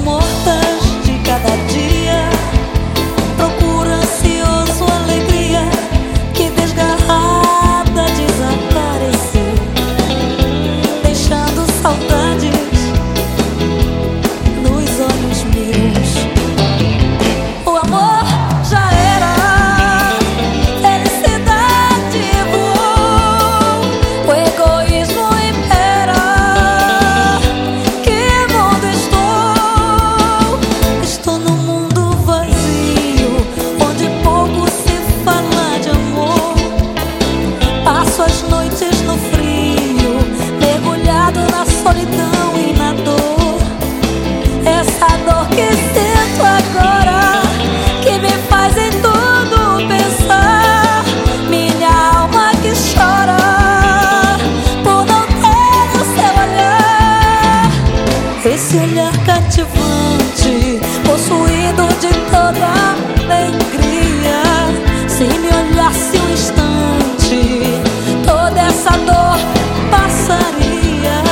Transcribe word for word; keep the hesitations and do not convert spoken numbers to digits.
mortas de cada dia. Procura ansioso alegria que desgarrada desapareceu, deixando saudades nos olhos meus. O amor já era, felicidade voou, o egoísmo impera. Que mundo estou? Estou num mundo vazio, onde pouco se fala de amor. Passo as noites no frio, mergulhado na solidão e na dor. Essa dor que sinto agora, que me faz em tudo pensar. Minha alma que chora por não ter o seu olhar. Esse olhar cativante, possuído de toda alegria. Se me olhasse um instante, toda essa dor passaria.